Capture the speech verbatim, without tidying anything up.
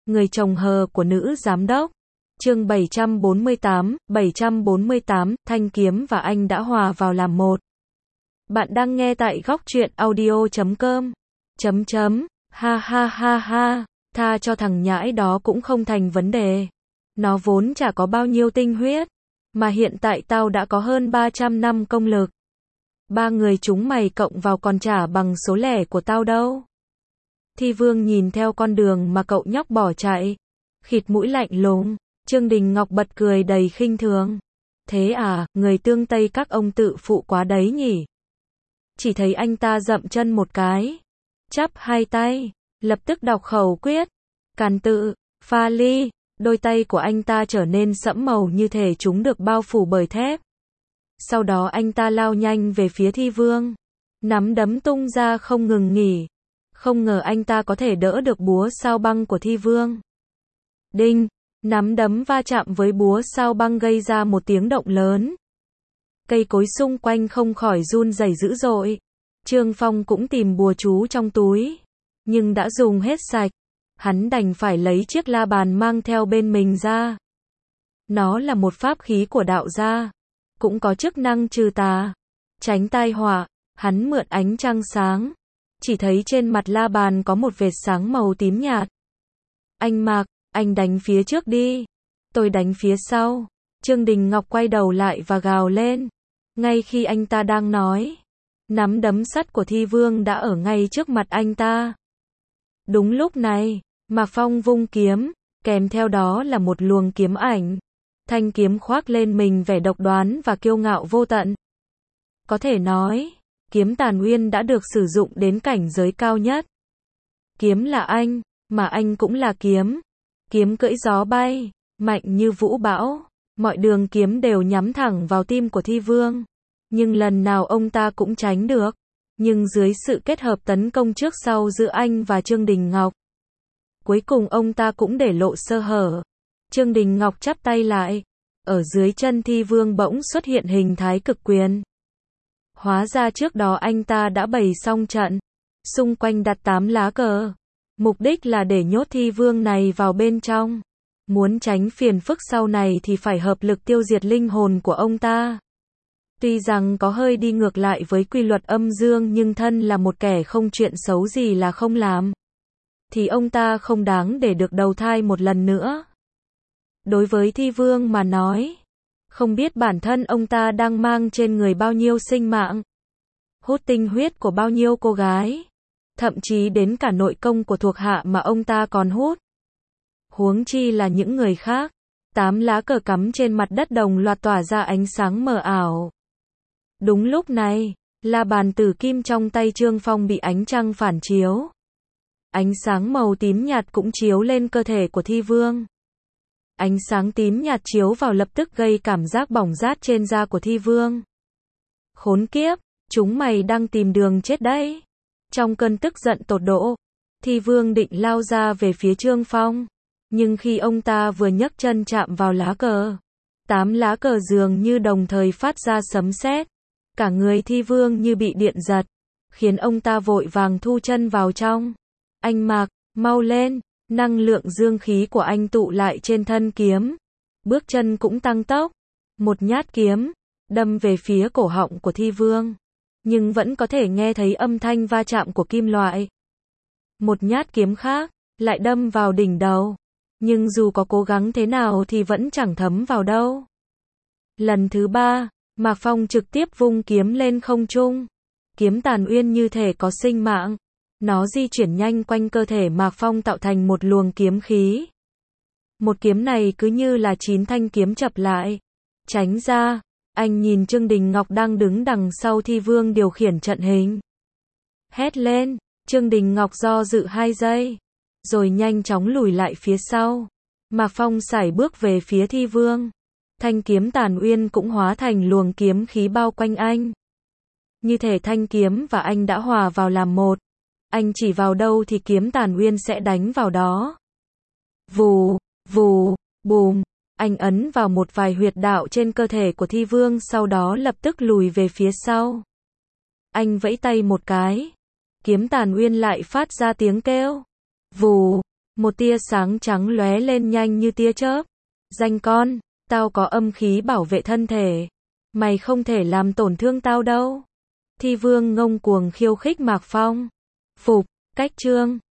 Người chồng hờ của nữ giám đốc. Chương bảy trăm bốn mươi tám, bảy trăm bốn mươi tám, Thanh Kiếm và anh đã hòa vào làm một. Bạn đang nghe tại góc truyện audio chấm com. Chấm chấm, ha ha ha ha, tha cho thằng nhãi đó cũng không thành vấn đề. Nó vốn chả có bao nhiêu tinh huyết, mà hiện tại tao đã có hơn ba trăm năm công lực. Ba người chúng mày cộng vào còn chả bằng số lẻ của tao đâu. Thi Vương nhìn theo con đường mà cậu nhóc bỏ chạy, khịt mũi lạnh lùng. Trương Đình Ngọc bật cười đầy khinh thường. Thế à, người tương Tây các ông tự phụ quá đấy nhỉ. Chỉ thấy anh ta dậm chân một cái, chắp hai tay, lập tức đọc khẩu quyết, càn tự, pha ly, đôi tay của anh ta trở nên sẫm màu như thể chúng được bao phủ bởi thép. Sau đó anh ta lao nhanh về phía Thi Vương, nắm đấm tung ra không ngừng nghỉ. Không ngờ anh ta có thể đỡ được búa sao băng của Thi Vương. Đinh, nắm đấm va chạm với búa sao băng gây ra một tiếng động lớn. Cây cối xung quanh không khỏi run rẩy dữ dội. Trương Phong cũng tìm bùa chú trong túi, nhưng đã dùng hết sạch. Hắn đành phải lấy chiếc la bàn mang theo bên mình ra. Nó là một pháp khí của đạo gia, cũng có chức năng trừ tà, tránh tai họa. Hắn mượn ánh trăng sáng, chỉ thấy trên mặt la bàn có một vệt sáng màu tím nhạt. Anh Mạc, anh đánh phía trước đi, tôi đánh phía sau. Trương Đình Ngọc quay đầu lại và gào lên. Ngay khi anh ta đang nói, nắm đấm sắt của Thi Vương đã ở ngay trước mặt anh ta. Đúng lúc này, Mạc Phong vung kiếm, kèm theo đó là một luồng kiếm ảnh. Thanh kiếm khoác lên mình vẻ độc đoán và kiêu ngạo vô tận. Có thể nói, kiếm Tàn Uyên đã được sử dụng đến cảnh giới cao nhất. Kiếm là anh, mà anh cũng là kiếm. Kiếm cưỡi gió bay, mạnh như vũ bão. Mọi đường kiếm đều nhắm thẳng vào tim của Thi Vương. Nhưng lần nào ông ta cũng tránh được. Nhưng dưới sự kết hợp tấn công trước sau giữa anh và Trương Đình Ngọc, cuối cùng ông ta cũng để lộ sơ hở. Trương Đình Ngọc chắp tay lại. Ở dưới chân Thi Vương bỗng xuất hiện hình thái cực quyền. Hóa ra trước đó anh ta đã bày xong trận. Xung quanh đặt tám lá cờ. Mục đích là để nhốt Thi Vương này vào bên trong. Muốn tránh phiền phức sau này thì phải hợp lực tiêu diệt linh hồn của ông ta. Tuy rằng có hơi đi ngược lại với quy luật âm dương, nhưng thân là một kẻ không chuyện xấu gì là không làm, thì ông ta không đáng để được đầu thai một lần nữa. Đối với Thi Vương mà nói, không biết bản thân ông ta đang mang trên người bao nhiêu sinh mạng, hút tinh huyết của bao nhiêu cô gái, thậm chí đến cả nội công của thuộc hạ mà ông ta còn hút. Huống chi là những người khác. Tám lá cờ cắm trên mặt đất đồng loạt tỏa ra ánh sáng mờ ảo. Đúng lúc này, la bàn tử kim trong tay Trương Phong bị ánh trăng phản chiếu. Ánh sáng màu tím nhạt cũng chiếu lên cơ thể của Thi Vương. Ánh sáng tím nhạt chiếu vào lập tức gây cảm giác bỏng rát trên da của Thi Vương. Khốn kiếp, chúng mày đang tìm đường chết đấy. Trong cơn tức giận tột độ, Thi Vương định lao ra về phía Trương Phong. Nhưng khi ông ta vừa nhấc chân chạm vào lá cờ, tám lá cờ dường như đồng thời phát ra sấm sét. Cả người Thi Vương như bị điện giật, khiến ông ta vội vàng thu chân vào trong. Anh Mạc, mau lên, năng lượng dương khí của anh tụ lại trên thân kiếm. Bước chân cũng tăng tốc. Một nhát kiếm, đâm về phía cổ họng của Thi Vương. Nhưng vẫn có thể nghe thấy âm thanh va chạm của kim loại. Một nhát kiếm khác, lại đâm vào đỉnh đầu. Nhưng dù có cố gắng thế nào thì vẫn chẳng thấm vào đâu. Lần thứ ba, Mạc Phong trực tiếp vung kiếm lên không trung. Kiếm Tàn Uyên như thể có sinh mạng. Nó di chuyển nhanh quanh cơ thể Mạc Phong tạo thành một luồng kiếm khí. Một kiếm này cứ như là chín thanh kiếm chập lại. Tránh ra, anh nhìn Trương Đình Ngọc đang đứng đằng sau Thi Vương điều khiển trận hình. Hét lên, Trương Đình Ngọc do dự hai giây, rồi nhanh chóng lùi lại phía sau. Mạc Phong sải bước về phía Thi Vương. Thanh kiếm Tàn Uyên cũng hóa thành luồng kiếm khí bao quanh anh. Như thể thanh kiếm và anh đã hòa vào làm một. Anh chỉ vào đâu thì kiếm Tàn Uyên sẽ đánh vào đó. Vù, vù, bùm. Anh ấn vào một vài huyệt đạo trên cơ thể của Thi Vương, sau đó lập tức lùi về phía sau. Anh vẫy tay một cái. Kiếm Tàn Uyên lại phát ra tiếng kêu. Vù, Một tia sáng trắng lóe lên nhanh như tia chớp. Danh con, tao có âm khí bảo vệ thân thể. Mày không thể làm tổn thương tao đâu. Thi Vương ngông cuồng khiêu khích Mạc Phong. Phục, cách chương